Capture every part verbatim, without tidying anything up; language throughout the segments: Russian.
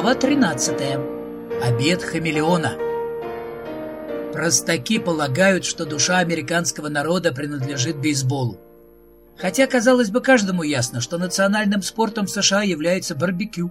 Глава тринадцатая. Обед хамелеона. Простаки полагают, что душа американского народа принадлежит бейсболу. Хотя, казалось бы, каждому ясно, что национальным спортом США является барбекю.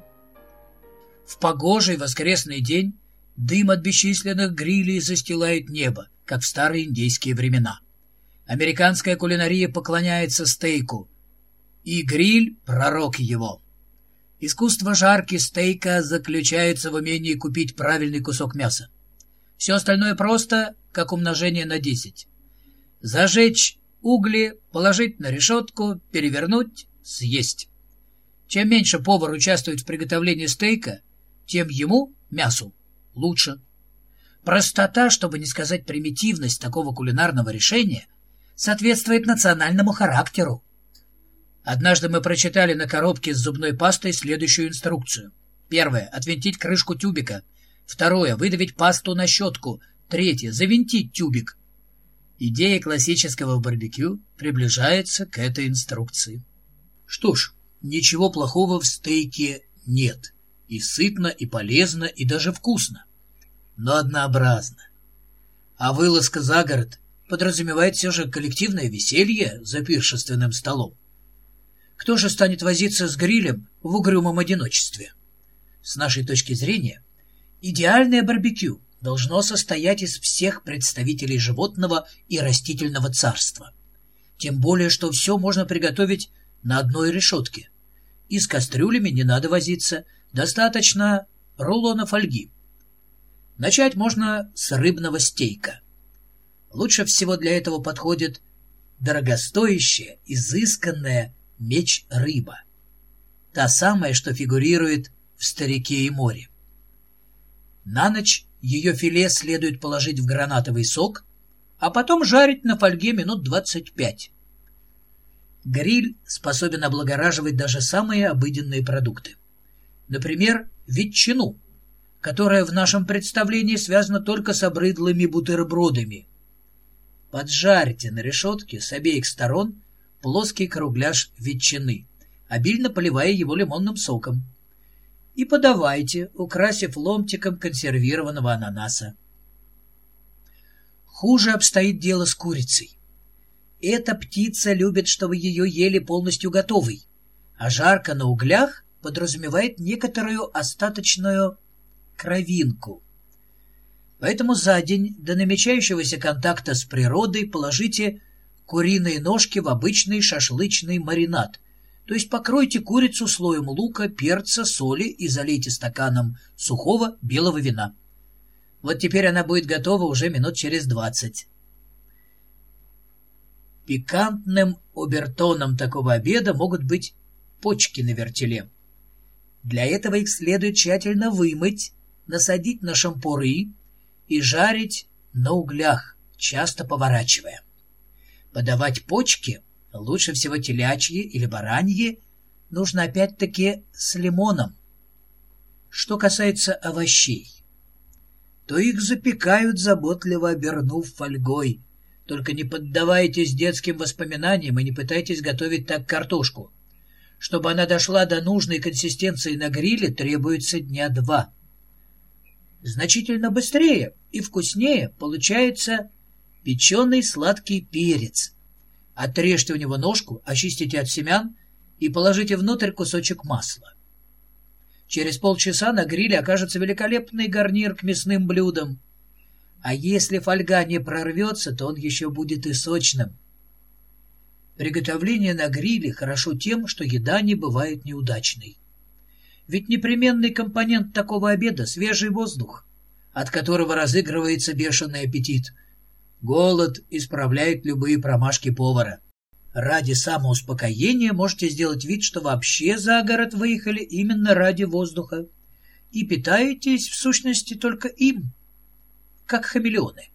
В погожий воскресный день дым от бесчисленных грилей застилает небо, как в старые индейские времена. Американская кулинария поклоняется стейку, и гриль — пророк его. Искусство жарки стейка заключается в умении купить правильный кусок мяса. Все остальное просто, как умножение на десять. Зажечь угли, положить на решетку, перевернуть, съесть. Чем меньше повар участвует в приготовлении стейка, тем ему, мясу, лучше. Простота, чтобы не сказать примитивность такого кулинарного решения, соответствует национальному характеру. Однажды мы прочитали на коробке с зубной пастой следующую инструкцию. Первое — отвинтить крышку тюбика. Второе — выдавить пасту на щетку. Третье — завинтить тюбик. Идея классического барбекю приближается к этой инструкции. Что ж, ничего плохого в стейке нет. И сытно, и полезно, и даже вкусно. Но однообразно. А вылазка за город подразумевает все же коллективное веселье за пиршественным столом. Кто же станет возиться с грилем в угрюмом одиночестве? С нашей точки зрения, идеальное барбекю должно состоять из всех представителей животного и растительного царства. Тем более, что все можно приготовить на одной решетке. И с кастрюлями не надо возиться, достаточно рулона фольги. Начать можно с рыбного стейка. Лучше всего для этого подходит дорогостоящая, изысканная меч-рыба. Та самая, что фигурирует в «Старике и море». На ночь ее филе следует положить в гранатовый сок, а потом жарить на фольге минут двадцать пять. Гриль способен облагораживать даже самые обыденные продукты. Например, ветчину, которая в нашем представлении связана только с обрыдлыми бутербродами. Поджарьте на решетке с обеих сторон плоский кругляш ветчины, обильно поливая его лимонным соком. И подавайте, украсив ломтиком консервированного ананаса. Хуже обстоит дело с курицей. Эта птица любит, чтобы ее ели полностью готовой, а жарка на углях подразумевает некоторую остаточную кровинку. Поэтому за день до намечающегося контакта с природой положите куриные ножки в обычный шашлычный маринад, то есть покройте курицу слоем лука, перца, соли и залейте стаканом сухого белого вина. Вот теперь она будет готова уже минут через двадцать. Пикантным обертоном такого обеда могут быть почки на вертеле. Для этого их следует тщательно вымыть, насадить на шампуры и жарить на углях, часто поворачивая. Подавать почки, лучше всего телячьи или бараньи, нужно опять-таки с лимоном. Что касается овощей, то их запекают, заботливо обернув фольгой. Только не поддавайтесь детским воспоминаниям и не пытайтесь готовить так картошку. Чтобы она дошла до нужной консистенции на гриле, требуется дня два. Значительно быстрее и вкуснее получается печеный сладкий перец. Отрежьте у него ножку, очистите от семян и положите внутрь кусочек масла. Через полчаса на гриле окажется великолепный гарнир к мясным блюдам. А если фольга не прорвется, то он еще будет и сочным. Приготовление на гриле хорошо тем, что еда не бывает неудачной. Ведь непременный компонент такого обеда — свежий воздух, от которого разыгрывается бешеный аппетит. Голод исправляет любые промашки повара. Ради самоуспокоения можете сделать вид, что вообще за город выехали именно ради воздуха и питаетесь, в сущности, только им, как хамелеоны.